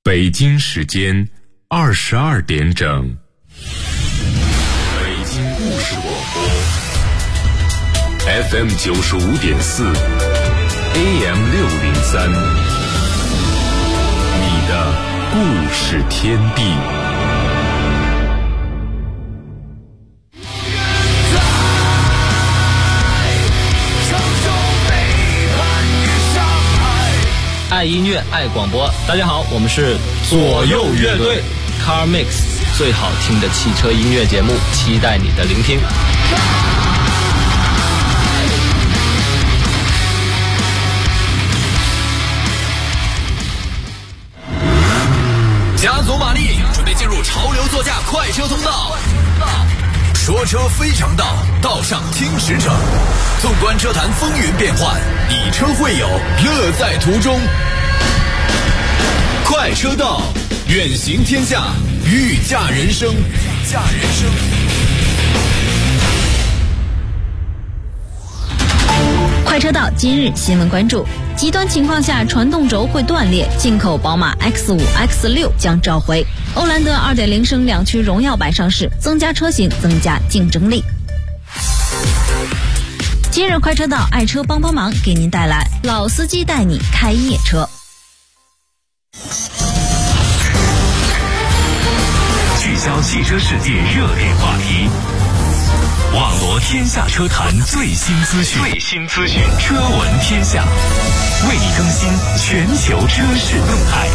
北京时间22点整。北京故事广播 FM 95.4 AM 603，你的故事天地。 爱音乐，爱广播。大家好，我们是左右乐队 Car Mix， 最好听的汽车音乐节目，期待你的聆听。 加足马力，准备进入潮流座驾快车通道。说车非常道，道上听实诚。纵观车坛风云变幻，以车会友，乐在途中。快车道，远行天下，御驾人生。 快车道今日新闻关注：极端情况下传动轴会断裂，进口宝马 X5、X6 将召回。欧蓝德 2.0 升两驱荣耀版上市，增加车型，增加竞争力。今日快车道爱车帮帮忙给您带来老司机带你开夜车。 聚焦汽车世界热点话题，网罗天下车坛最新资讯，车闻天下，为你更新全球车市动态。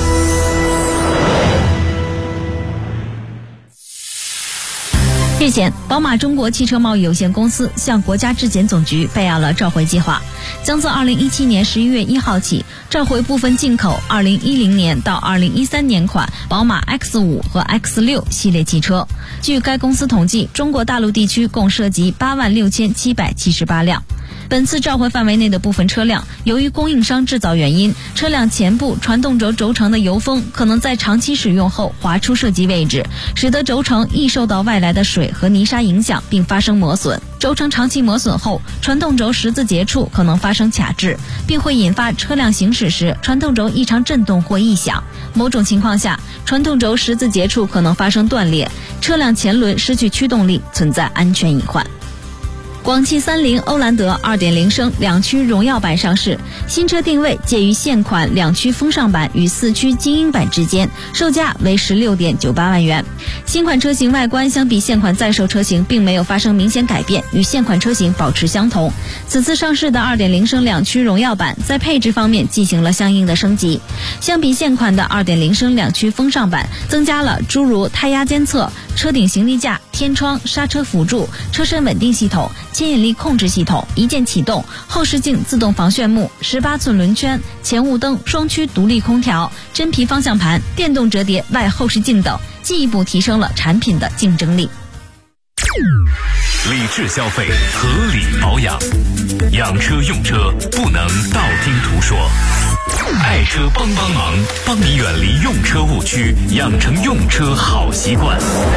日前，宝马中国汽车贸易有限公司向国家质检总局备案了召回计划，将自2017年11月1号起召回部分进口2010年到2013年款宝马 X5 和 X6 系列汽车。据该公司统计，中国大陆地区共涉及86778辆。本次召回范围内的部分车辆，由于供应商制造原因，车辆前部传动轴轴承的油封可能在长期使用后滑出设计位置，使得轴承易受到外来的水和泥沙影响，并发生磨损。轴承长期磨损后，传动轴十字节处可能发生卡滞，并会引发车辆行驶时传动轴异常震动或异响。某种情况下，传动轴十字节处可能发生断裂，车辆前轮失去驱动力，存在安全隐患。广汽三菱欧蓝德 2.0 升两驱荣耀版上市，新车定位介于现款两驱风尚版与四驱精英版之间，售价为 16.98 万元。新款车型外观相比现款在售车型并没有发生明显改变，与现款车型保持相同。此次上市的 2.0 升两驱荣耀版在配置方面进行了相应的升级，相比现款的 2.0 升两驱风尚版，增加了诸如胎压监测、车顶行李架、天窗、刹车辅助、车身稳定系统、牵引力控制系统、一键启动、后视镜自动防眩目、18寸轮圈、前雾灯、双区独立空调、真皮方向盘、电动折叠外后视镜等，进一步提升了产品的竞争力。 理智消费，合理保养，养车用车不能道听途说。爱车帮帮忙，帮你远离用车误区，养成用车好习惯。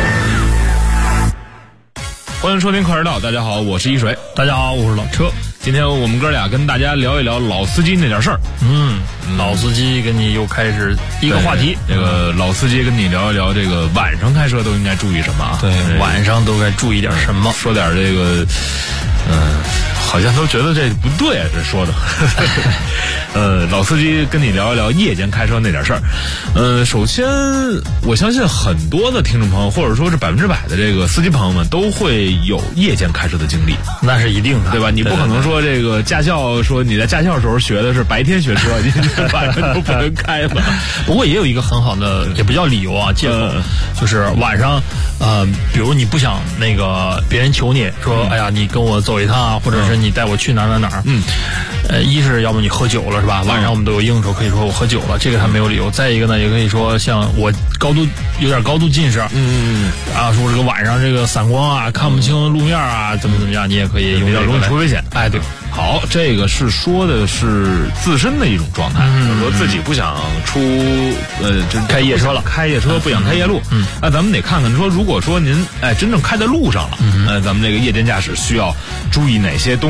欢迎收听快车道，大家好，我是一水。 大家好，我是老车。 今天我们哥俩跟大家聊一聊老司机那点事儿。 老司机跟你又开始一个话题， 这个老司机跟你聊一聊这个晚上开车都应该注意什么啊？ 对，晚上都该注意点什么？ 说点这个，好像都觉得这不对啊，这说的。老司机跟你聊一聊夜间开车那点事儿。首先，我相信很多的听众朋友，或者说是100%的这个司机朋友们，都会有夜间开车的经历。 那是一定的， 对吧？你不可能说这个驾校说你在驾校时候学的是白天学车，你晚上都不能开了。 不过也有一个很好的，也不叫理由啊，借口，就是晚上，比如你不想那个别人求你说，哎呀，你跟我走一趟啊，或者是你带我去哪儿。一是要不你喝酒了是吧？晚上我们都有应酬，可以说我喝酒了，这个还没有理由。再一个呢，也可以说像我有点高度近视，说这个晚上这个散光啊，看不清路面啊，怎么样，你也可以用， 比较容易出危险。 哎，对。 好，这个是说的是自身的一种状态，就是说自己不想开夜车了， 开夜车不想开夜路。那咱们得看看说，如果说您真正开在路上了，咱们这个夜间驾驶需要注意哪些东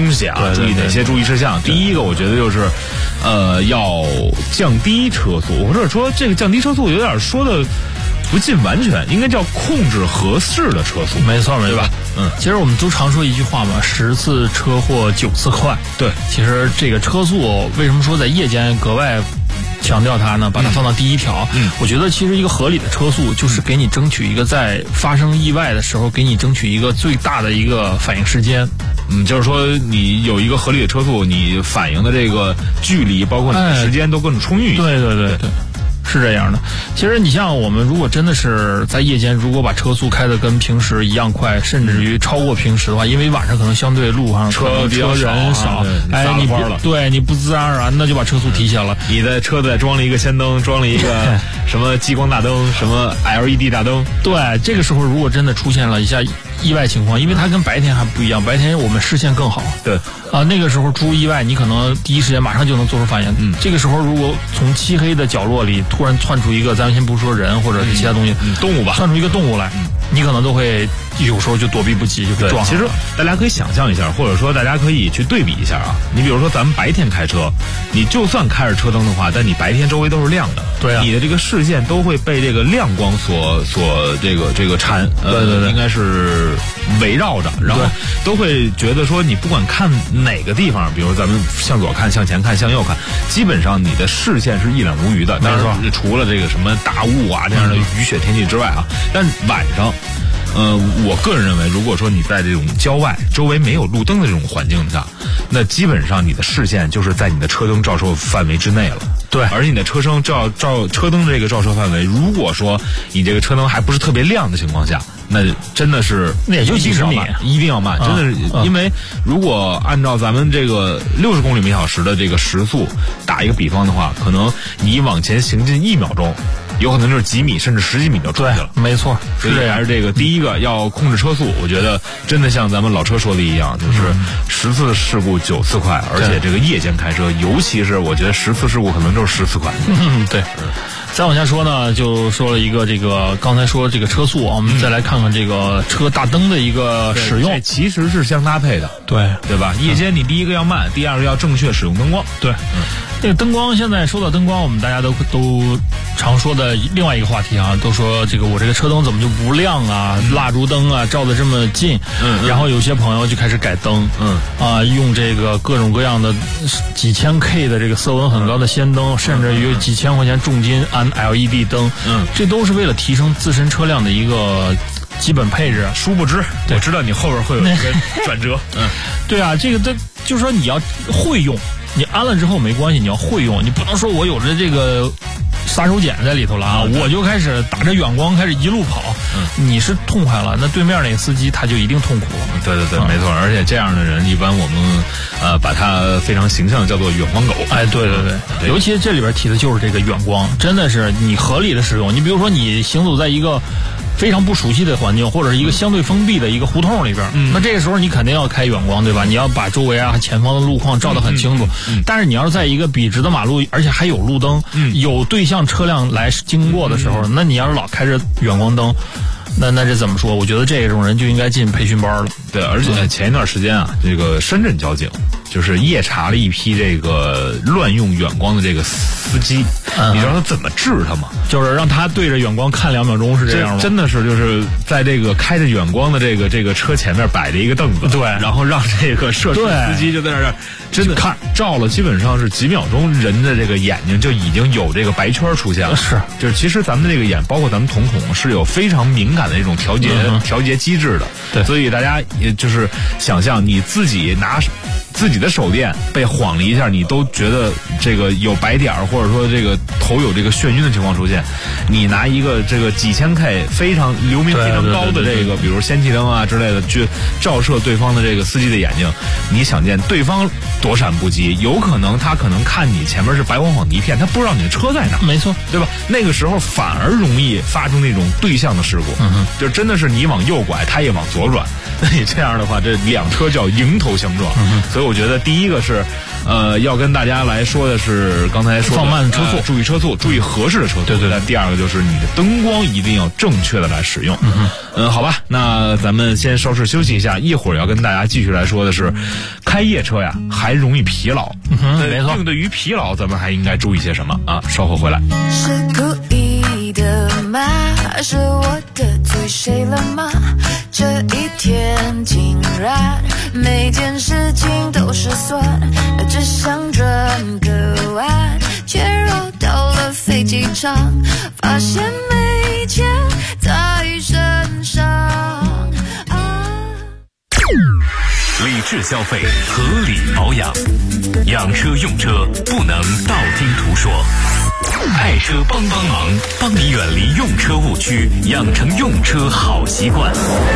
东西啊，注意哪些注意事项。第一个，我觉得就是，要降低车速，或者说这个降低车速有点说的不尽完全，应该叫控制合适的车速。 没错，对吧？ 其实我们都常说一句话嘛，10次车祸9次快。 对， 其实这个车速为什么说在夜间格外强调它呢？把它放到第一条。我觉得其实一个合理的车速就是给你争取一个在发生意外的时候给你争取一个最大的一个反应时间。 就是说你有一个合理的车速，你反应的这个距离包括你的时间都更充裕。 对。是这样的，其实你像我们如果真的是在夜间，如果把车速开得跟平时一样快，甚至于超过平时的话，因为晚上可能相对路上车人少，你不自然而然的就把车速提下了。 你的车子装了一个氙灯，装了一个什么激光大灯，什么 LED 大灯。 对，这个时候如果真的出现了一下意外情况，因为它跟白天还不一样，白天我们视线更好。 对。 那个时候出意外，你可能第一时间马上就能做出反应。这个时候如果从漆黑的角落里突然窜出一个，咱们先不说人或者是其他东西， 动物吧， 窜出一个动物来，你可能都会有时候就躲避不及，就被撞了。 其实大家可以想象一下，或者说大家可以去对比一下啊。你比如说咱们白天开车，你就算开着车灯的话，但你白天周围都是亮的， 对啊， 你的这个视线都会被这个亮光所这个缠， 对， 应该是围绕着，然后都会觉得说你不管看哪个地方，比如咱们向左看、向前看、向右看，基本上你的视线是一览无余的。当然，除了这个什么大雾啊这样的雨雪天气之外啊，但晚上，我个人认为，如果说你在这种郊外，周围没有路灯的这种环境下，那基本上你的视线就是在你的车灯照射范围之内了。 对， 而你的车灯车灯这个照射范围，如果说你这个车灯还不是特别亮的情况下，那真的是那也就几十米， 一定要慢，真的是，因为如果按照咱们这个60公里每小时的这个时速打一个比方的话，可能你往前行进1秒钟，有可能就是几米甚至10几米就出去了。 没错， 所以还是这个第一个要控制车速。我觉得真的像咱们老车说的一样，就是10次事故9次快，而且这个夜间开车，尤其是我觉得10次事故可能就是10次快。 对。再往下说呢，就说了一个这个刚才说这个车速啊，我们再来看看这个车大灯的一个使用， 其实是相搭配的，对吧？夜间你第一个要慢，第二个要正确使用灯光。 对，这个灯光现在说到灯光，我们大家都常说的另外一个话题啊，都说这个我这个车灯怎么就不亮啊？蜡烛灯啊照得这么近，然后有些朋友就开始改灯，用这个各种各样的几千 K 的这个色温很高的氙灯，甚至于几千块钱重金安 LED 灯，这都是为了提升自身车辆的一个基本配置。 殊不知，我知道你后边会有一个转折。 对啊，这个就是说你要会用，你安了之后没关系，你要会用，你不能说我有着这个杀手锏在里头了啊，我就开始打着远光开始一路跑，你是痛快了，那对面那个司机他就一定痛苦了。 对，没错，而且这样的人一般我们把他非常形象的叫做远光狗。 哎，对，尤其这里边提的就是这个远光，真的是你合理的使用。你比如说你行走在一个非常不熟悉的环境，或者是一个相对封闭的一个胡同里边，那这个时候你肯定要开远光，对吧？你要把周围啊前方的路况照得很清楚。但是你要是在一个笔直的马路，而且还有路灯，有对向车辆来经过的时候，那你要是老开着远光灯，那这怎么说？我觉得这种人就应该进培训班了。 对，而且前一段时间啊，这个深圳交警就是夜查了一批这个乱用远光的这个司机，你知道他怎么治他吗？ 就是让他对着远光看2秒钟，是这样吗？ 真的是就是在这个开着远光的这个车前面摆着一个凳子， 对， 然后让这个涉事司机就在那儿真的看照了，基本上是几秒钟，人的这个眼睛就已经有这个白圈出现了。 是， 就是其实咱们这个眼，包括咱们瞳孔是有非常敏感的这种调节机制的。 对， 所以大家也就是想象你自己拿自己的手电被晃了一下，你都觉得这个有白点儿，或者说这个头有这个眩晕的情况出现，你拿一个这个几千 K 非常流明非常高的这个比如氙气灯啊之类的去照射对方的这个司机的眼睛，你想见对方躲闪不及，有可能他可能看你前面是白晃晃的一片，他不知道你的车在哪， 没错， 对吧？那个时候反而容易发生那种对向的事故，就真的是你往右拐，他也往左转，那你这样的话，这两车叫迎头相撞。所以我我觉得第一个是，要跟大家来说的是刚才说的放慢车速， 注意车速，注意合适的车速。 对。 但第二个就是你的灯光一定要正确的来使用。好吧，那咱们先稍事休息一下，一会儿要跟大家继续来说的是，开夜车呀还容易疲劳。 没错。 对于疲劳，咱们还应该注意些什么啊？稍后回来。 是故意的吗？是我得罪谁了吗？这一天竟然每件事情都失算，只想转个弯，却绕到了飞机场，发现没钱在身上。 理智消费，合理保养，养车用车不能道听途说。爱车帮忙，帮你远离用车误区，养成用车好习惯。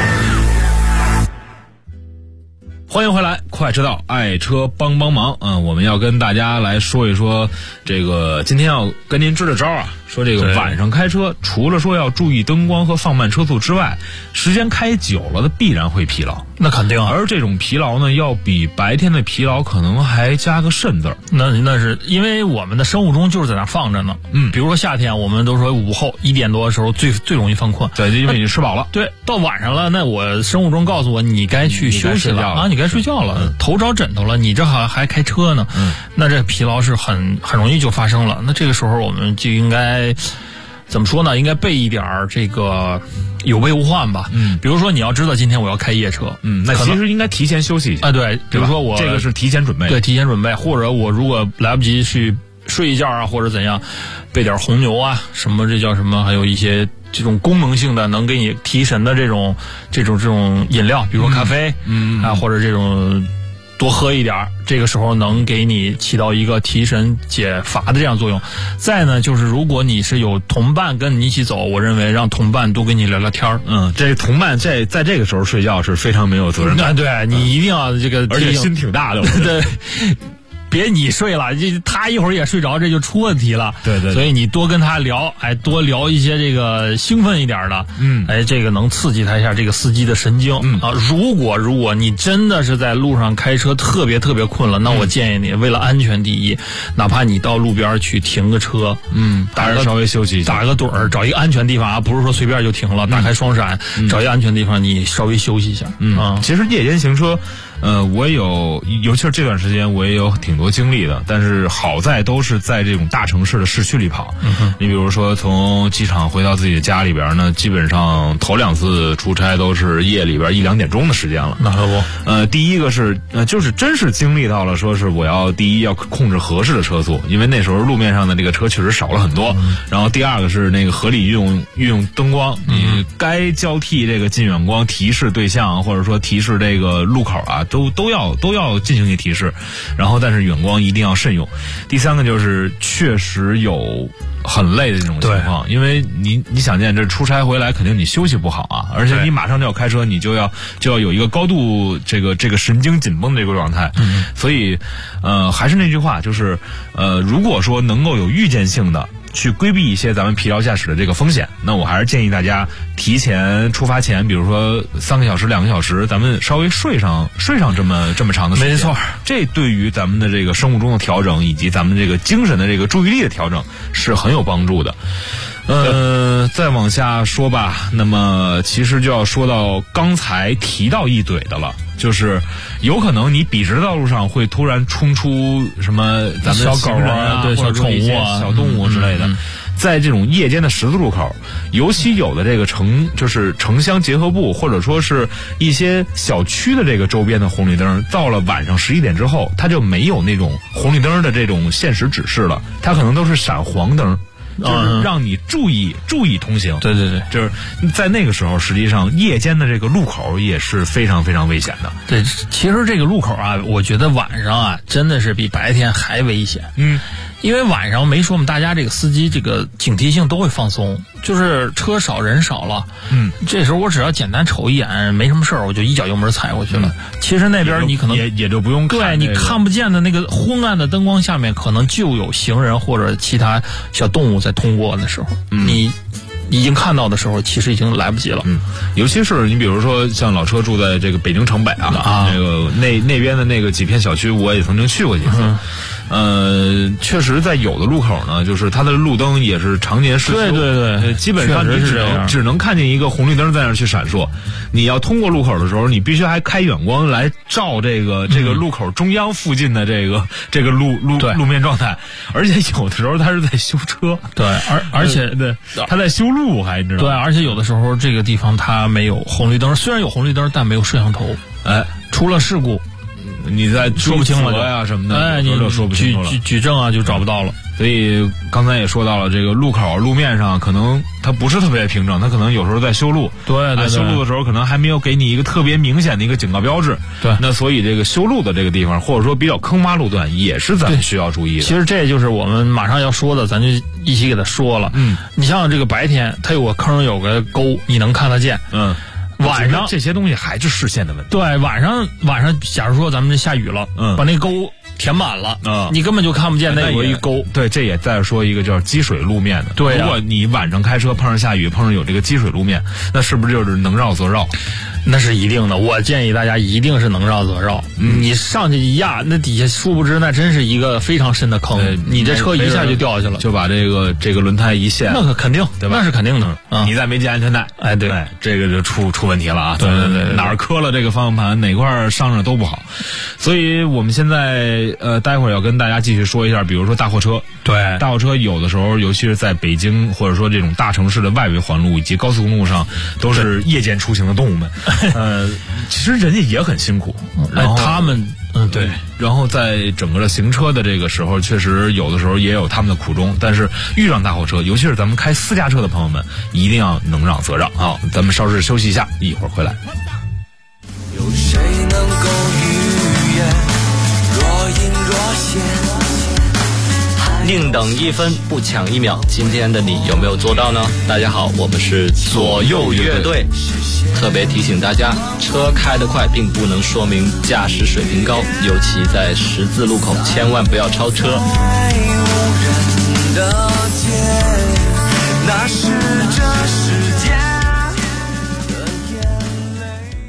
欢迎回来，快车道，爱车帮忙。我们要跟大家来说一说这个，今天要跟您支的招啊。说这个晚上开车，除了说要注意灯光和放慢车速之外，时间开久了的必然会疲劳。 那肯定啊。 而这种疲劳呢，要比白天的疲劳可能还加个甚字儿。 那是因为我们的生物钟就是在那放着呢。比如说夏天，我们都说午后1点多的时候最容易犯困。 对，因为你吃饱了。 对，到晚上了，那我生物钟告诉我你该去休息了啊，你该睡觉了，头着枕头了，你这还开车呢。那这疲劳是很容易就发生了。那这个时候我们就应该怎么说呢？应该备一点这个有备无患吧。比如说你要知道今天我要开夜车， 那其实应该提前休息一下。 对，比如说我这个是提前准备。 对，提前准备，或者我如果来不及去睡一觉啊，或者怎样，备点红牛啊，什么这叫什么，还有一些这种功能性的能给你提神的这种饮料，比如说咖啡，或者这种多喝一点，这个时候能给你起到一个提神解乏的这样作用。再呢，就是如果你是有同伴跟你一起走，我认为让同伴多跟你聊聊天。 这同伴在这个时候睡觉是非常没有责任感。 对，你一定要这个， 而且心挺大的。 对。别你睡了，他一会儿也睡着，这就出问题了。 对。 所以你多跟他聊，多聊一些这个兴奋一点的，这个能刺激他一下这个司机的神经。如果你真的是在路上开车特别困了，那我建议你为了安全第一，哪怕你到路边去停个车， 稍微休息一下， 打个盹儿，找一个安全地方啊，不是说随便就停了，打开双闪，找一个安全地方，你稍微休息一下。 其实夜间行车。我尤其是这段时间，我也有挺多经历的，但是好在都是在这种大城市的市区里跑。你比如说从机场回到自己的家里边呢，基本上头2次出差都是夜里边1、2点钟的时间了。 那可不。 第一个是就是真是经历到了，说是我要第一要控制合适的车速，因为那时候路面上的这个车确实少了很多。然后第二个是那个合理运用灯光，你该交替这个近远光提示对象，或者说提示这个路口啊。都要进行一提示，然后但是远光一定要慎用。第三个就是确实有很累的这种情况，因为你想见这出差回来肯定你休息不好啊，而且你马上就要开车，你就要有一个高度这个神经紧绷的这个状态。所以还是那句话，就是如果说能够有预见性的去规避一些咱们疲劳驾驶的这个风险，那我还是建议大家提前出发前，比如说3个小时、2个小时，咱们稍微睡上这么长的时间。 没错， 这对于咱们的这个生物钟的调整以及咱们这个精神的这个注意力的调整是很有帮助的。再往下说吧，那么其实就要说到刚才提到一怼的了，就是有可能你笔直的道路上会突然冲出什么咱们小狗啊，对，小宠物啊， 小动物之类的。在这种夜间的十字路口，尤其有的这个就是城乡结合部，或者说是一些小区的这个周边的红绿灯，到了晚上11点之后，它就没有那种红绿灯的这种限时指示了，它可能都是闪黄灯。就是让你注意通行。 对， 就是在那个时候，实际上夜间的这个路口也是非常非常危险的。 对，其实这个路口啊，我觉得晚上啊真的是比白天还危险。因为晚上没说嘛，大家这个司机这个警惕性都会放松，就是车少人少了。这时候我只要简单瞅一眼，没什么事儿，我就一脚油门踩过去了。其实那边你可能也就不用看， 对，你看不见的那个昏暗的灯光下面，可能就有行人或者其他小动物在通过的时候，你已经看到的时候，其实已经来不及了。 尤其是你比如说像老车住在这个北京城北啊，那个那边的那个几片小区，我也曾经去过几次。确实在有的路口呢，就是它的路灯也是常年失修， 对， 基本上你只能看见一个红绿灯在那儿去闪烁。你要通过路口的时候，你必须还开远光来照这个路口中央附近的这个路面状态。而且有的时候它是在修车， 对，而且对它在修路，还你知道？ 对，而且有的时候这个地方它没有红绿灯，虽然有红绿灯，但没有摄像头。出了事故。 你在说不清了呀什么的， 你就说不清楚了， 举证啊就找不到了。 所以刚才也说到了，这个路口路面上可能它不是特别平整，它可能有时候在修路。 对， 修路的时候可能还没有给你一个特别明显的一个警告标志。 对， 那所以这个修路的这个地方，或者说比较坑洼路段，也是咱们需要注意的。 其实这就是我们马上要说的，咱就一起给他说了。你像这个白天，它有个坑有个沟，你能看得见。晚上这些东西还是视线的问题。 对，晚上，假如说咱们这下雨了，把那沟填满了，你根本就看不见那有一沟。 对，这也再说一个叫积水路面的。 对， 如果你晚上开车碰上下雨，碰上有这个积水路面，那是不是就是能绕则绕？ 那是一定的，我建议大家一定是能绕则绕。你上去一压，那底下殊不知那真是一个非常深的坑，你这车一下就掉下去了， 就把这个轮胎一陷， 那肯定，对吧？那是肯定的。 你再没系安全带， 对， 这个就出问题了啊！ 对， 哪儿磕了这个方向盘，哪块伤着都不好。所以我们现在待会儿要跟大家继续说一下，比如说大货车。 对， 大货车有的时候，尤其是在北京或者说这种大城市的外围环路以及高速公路上，都是夜间出行的动物们。其实人家也很辛苦，然后他们对， 然后在整个的行车的这个时候，确实有的时候也有他们的苦衷。但是遇上大货车，尤其是咱们开私家车的朋友们，一定要能让则让啊！咱们稍事休息一下，一会儿回来。 有谁能够预言若隐若现？ 宁等一分不抢一秒，今天的你有没有做到呢？大家好，我们是左右乐队，特别提醒大家，车开得快并不能说明驾驶水平高，尤其在十字路口千万不要超车。 无人的街，那是这世界的眼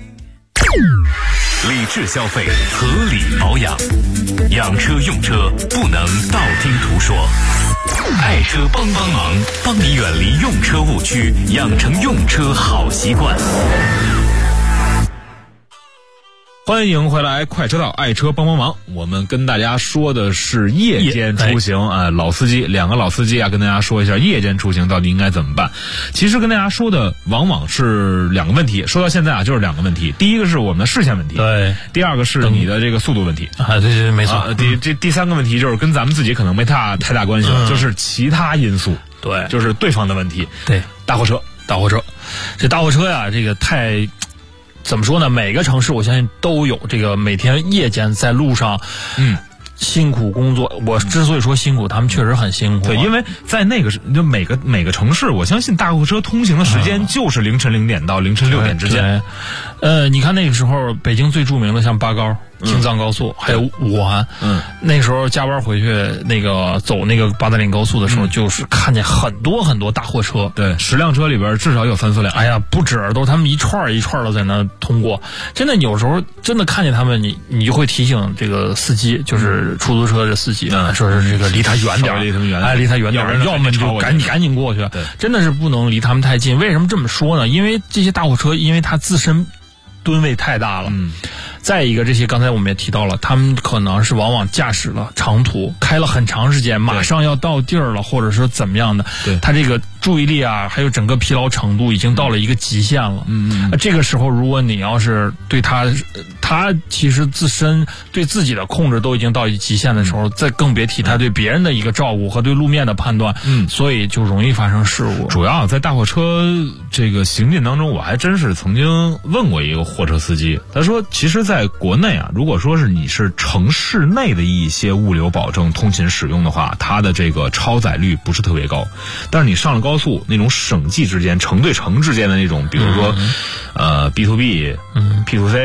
泪。 理智消费，合理保养，养车用车不能道听途说。爱车帮忙，帮你远离用车误区，养成用车好习惯。 欢迎回来，快车道，爱车帮忙。我们跟大家说的是夜间出行老司机，两个老司机跟大家说一下夜间出行到底应该怎么办。其实跟大家说的往往是两个问题，说到现在就是两个问题。第一个是我们的视线问题， 对； 第二个是你的这个速度问题。 对，没错。 第三个问题就是跟咱们自己可能没太大关系了，就是其他因素。 对， 就是对方的问题。 对， 大货车， 这大货车呀，这个太。怎么说呢？每个城市我相信都有这个每天夜间在路上，辛苦工作。我之所以说辛苦，他们确实很辛苦。 对，因为在那个就每个城市，我相信大货车通行的时间就是凌晨0点到凌晨6点之间。 你看那个时候，北京最著名的像八高、京藏高速，还有五环。那时候加班回去，那个走那个八达岭高速的时候，就是看见很多大货车。 对，10辆车里边至少有3-4辆。 哎呀，不止，都是他们一串一串的在那通过。真的，有时候真的看见他们，你就会提醒这个司机，就是出租车的司机，说是这个离他远点，离他远点，要么你就赶紧过去。真的是不能离他们太近。为什么这么说呢？因为这些大货车，因为它自身吨位太大了。再一个，这些刚才我们也提到了，他们可能是往往驾驶了长途，开了很长时间，马上要到地儿了，或者说怎么样的，他这个注意力啊，还有整个疲劳程度已经到了一个极限了。这个时候，如果你要是对他其实自身对自己的控制都已经到极限的时候，再更别提他对别人的一个照顾和对路面的判断。所以就容易发生事故。 主要在大货车这个行进当中，我还真是曾经问过一个货车司机，他说，其实在国内啊，如果说是你是城市内的一些物流保证通勤使用的话，它的这个超载率不是特别高。但是你上了高速，那种省际之间、城对城之间的那种，比如说B to B、P to C、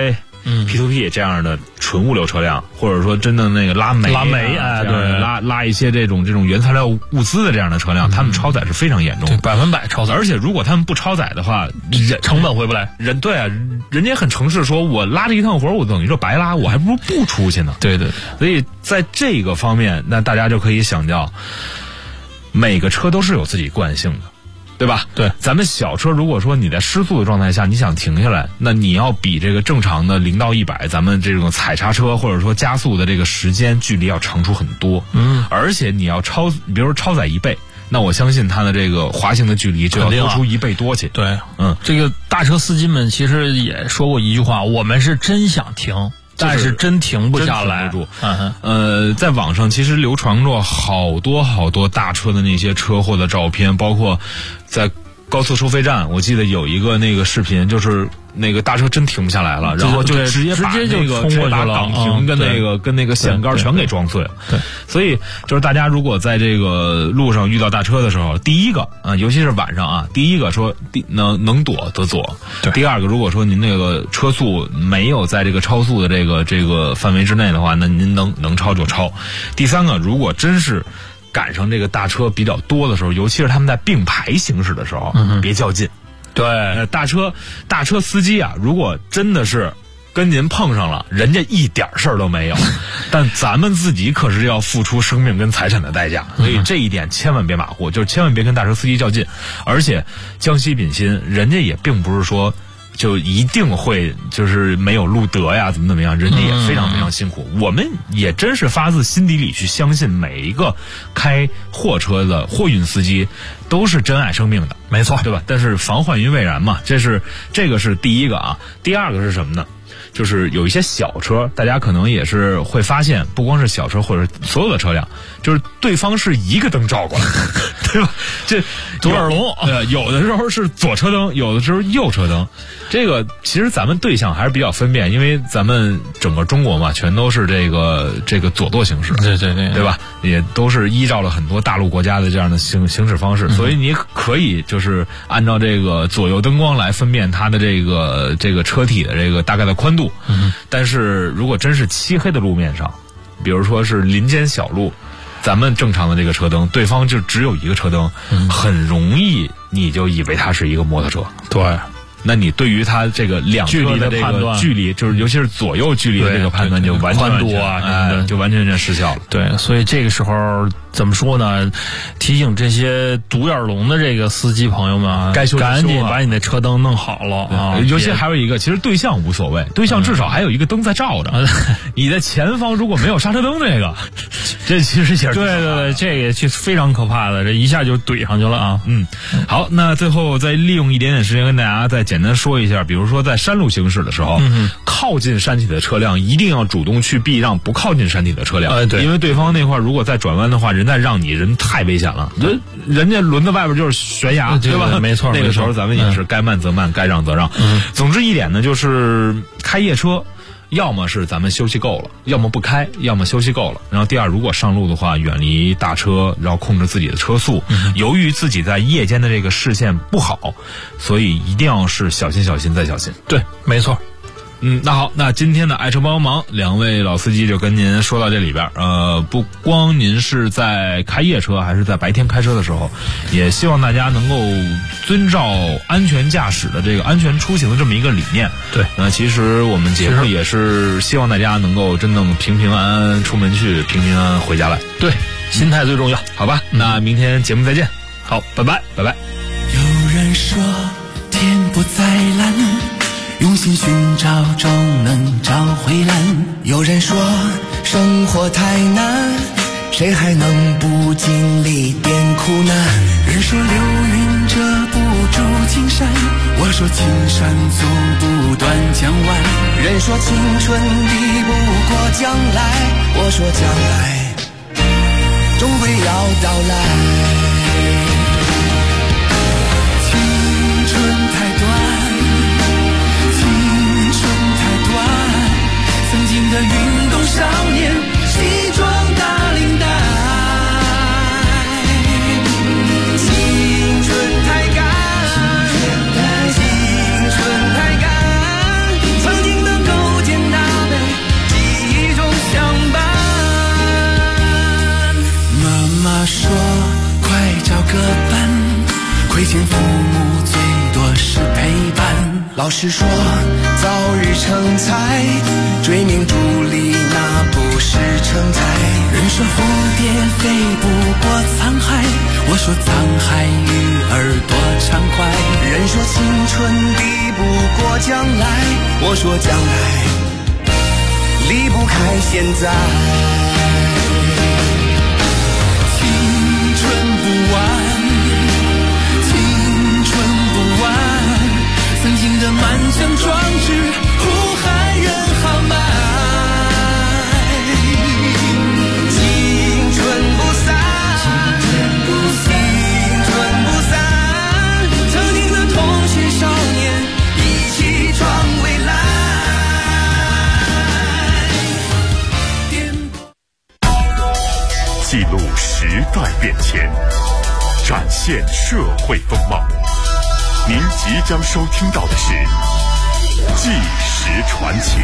P2P 这样的纯物流车辆，或者说真的那个拉煤， 对， 拉一些这种原材料物资的这样的车辆，他们超载是非常严重的 ，100%超载。 而且如果他们不超载的话， 成本回不来。 对啊，人家很诚实说，我拉这一趟活我等于说白拉，我还不如不出去呢。 对。 所以在这个方面，那大家就可以想到，每个车都是有自己惯性的。对吧？ 对， 咱们小车如果说你在失速的状态下，你想停下来，那你要比这个正常的0到100，咱们这种踩刹车或者说加速的这个时间距离要长出很多。而且你要比如说超载1倍，那我相信它的这个滑行的距离就要多出1倍多去。 对，这个大车司机们其实也说过一句话，我们是真想停。但是真停不下来， 真停不住。在网上其实流传过好多大车的那些车祸的照片，包括在高速收费站，我记得有一个那个视频，就是那个大车真停不下来了，然后就直接把那个冲过去了， 把岗亭跟那个线杆全给撞碎了。 对， 所以就是大家如果在这个路上遇到大车的时候，第一个尤其是晚上啊，第一个说能躲则躲。第二个，如果说您那个车速没有在这个超速的这个范围之内的话，那您能超就超。第三个，如果真是赶上这个大车比较多的时候，尤其是他们在并排行驶的时候，别较劲。 对， 大车司机啊，如果真的是跟您碰上了，人家一点事儿都没有，但咱们自己可是要付出生命跟财产的代价，所以这一点千万别马虎，就是千万别跟大车司机较劲。而且将心比心，人家也并不是说就一定会就是没有路德呀，怎么样，人家也非常非常辛苦。我们也真是发自心底里去相信每一个开货车的货运司机都是真爱生命的， 没错， 对吧？但是防患于未然嘛，这个是第一个啊。第二个是什么呢？就是有一些小车，大家可能也是会发现，不光是小车或者所有的车辆，就是对方是一个灯照过来，对吧？这左耳聋， 有的时候是左车灯，有的时候右车灯。这个其实咱们对象还是比较分辨，因为咱们整个中国嘛，全都是这个左舵行驶，对吧？也都是依照了很多大陆国家的这样的行驶方式，所以你可以就是按照这个左右灯光来分辨它的这个车体的这个大概的宽度。但是如果真是漆黑的路面上，比如说是林间小路，咱们正常的这个车灯，对方就只有一个车灯，很容易你就以为它是一个摩托车。 对， 那你对于它这个两车的这个距离，就是尤其是左右距离的这个判断，就完全就完全失效了。 对，所以这个时候怎么说呢？提醒这些独眼龙的这个司机朋友们啊， 该修赶紧把你的车灯弄好了啊！ 尤其还有一个，其实对象无所谓，对象至少还有一个灯在照着。你的前方如果没有刹车灯，这其实也是对，这个是非常可怕的，这一下就怼上去了啊！ 好，那最后再利用一点点时间跟大家再简单说一下，比如说在山路行驶的时候，靠近山体的车辆一定要主动去避让不靠近山体的车辆， 对， 因为对方那块如果再转弯的话，人再让你，人太危险了，人家轮子外边就是悬崖，对吧？ 没错， 那个时候咱们也是该慢则慢，该让则让。总之一点呢，就是开夜车，要么是咱们休息够了，要么不开，要么休息够了。然后第二，如果上路的话，远离大车，然后控制自己的车速。由于自己在夜间的这个视线不好，所以一定要是小心再小心。 对，没错。 那好，那今天的爱车帮忙，两位老司机就跟您说到这里边。不光您是在开夜车，还是在白天开车的时候，也希望大家能够遵照安全驾驶的这个安全出行的这么一个理念。 对， 其实我们节目也是希望大家能够真正平平安安出门去，平平安安回家来。 对，心态最重要， 好吧？那明天节目再见。 好，拜拜，拜拜。 有人说天不再蓝，用心寻找终能找回蓝。有人说生活太难，谁还能不经历点苦难？人说流云遮不住青山，我说青山阻不断江湾。人说青春抵不过将来，我说将来终归要到来。青春太短，曾经的运动少年，西装打领带，青春太赶，青春太赶，曾经的勾践师说早日成才，追名逐利那不是成才。人说蝴蝶飞不过沧海，我说沧海鱼儿多畅快。人说青春抵不过将来，我说将来离不开现在。青春不完，青春不完，曾经的满腔壮志，呼喊人豪迈。青春不散，青春不散，曾经的同学少年，一起闯未来。 记录时代变迁，展现社会风貌。您即将收听到的是《纪实传奇》。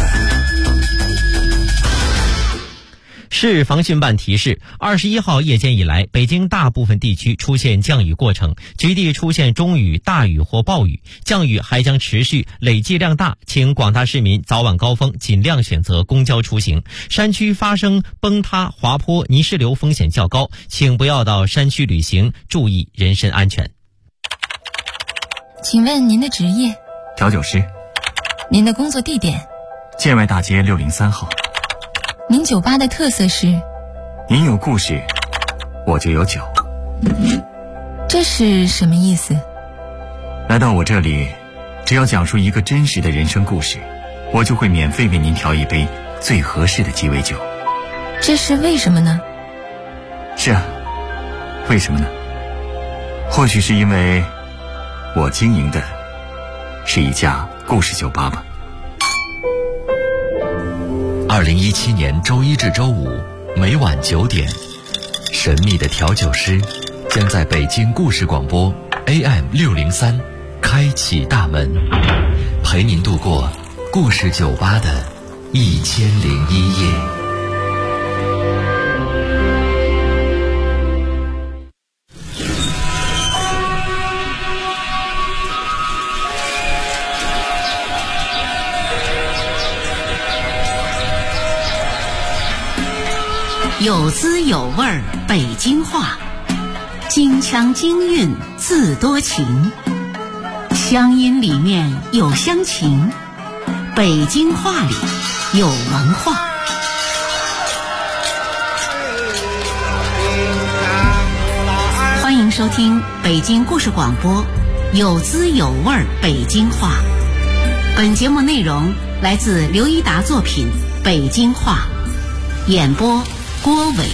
市防汛办提示，21号夜间以来，北京大部分地区出现降雨过程，局地出现中雨、大雨或暴雨，降雨还将持续，累计量大，请广大市民早晚高峰尽量选择公交出行。山区发生崩塌、滑坡、泥石流风险较高，请不要到山区旅行，注意人身安全。 请问您的职业？ 调酒师。 您的工作地点？ 建外大街603号。 您酒吧的特色是？ 您有故事，我就有酒。 这是什么意思？ 来到我这里，只要讲述一个真实的人生故事，我就会免费为您调一杯最合适的鸡尾酒。 这是为什么呢？ 是啊，为什么呢？或许是因为我经营的是一家故事酒吧吧。 2017年周一至周五每晚9点，神秘的调酒师将在北京故事广播 AM603开启大门，陪您度过故事酒吧的1001夜。 有滋有味儿北京话，京腔京韵字多情，乡音里面有乡情，北京话里有文化。欢迎收听北京故事广播有滋有味儿北京话。本节目内容来自刘一达作品《北京话》，演播郭伟。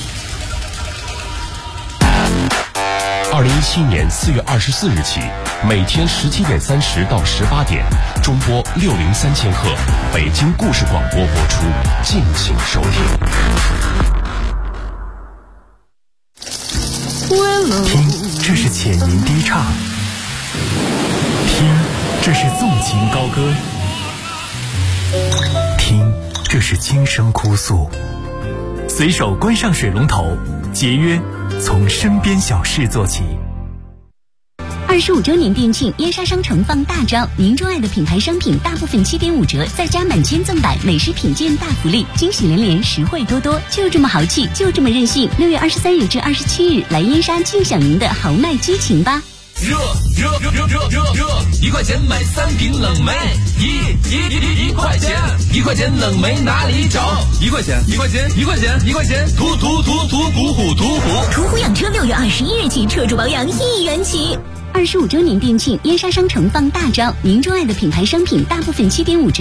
2017年4月24日起，每天17点30到18点，中波603千赫，北京故事广播播出，敬请收听。 听，这是浅吟低唱；听，这是纵情高歌；听，这是轻声哭诉。随手关上水龙头，节约从身边小事做起。 25周年店庆，燕莎商城放大招，您钟爱的品牌商品大部分7.5折，再加满千赠百，美食品鉴大福利，惊喜连连，实惠多多，就这么豪气，就这么任性。6月23日至27日，来燕莎尽享您的豪迈激情吧！ 热！1块钱买3瓶冷梅，一块钱，1块钱冷梅哪里找？1块钱，途虎。 途虎养车6月21日起，车主保养1元起。25周年店庆，燕莎商城放大招，您钟爱的品牌商品大部分7.5折。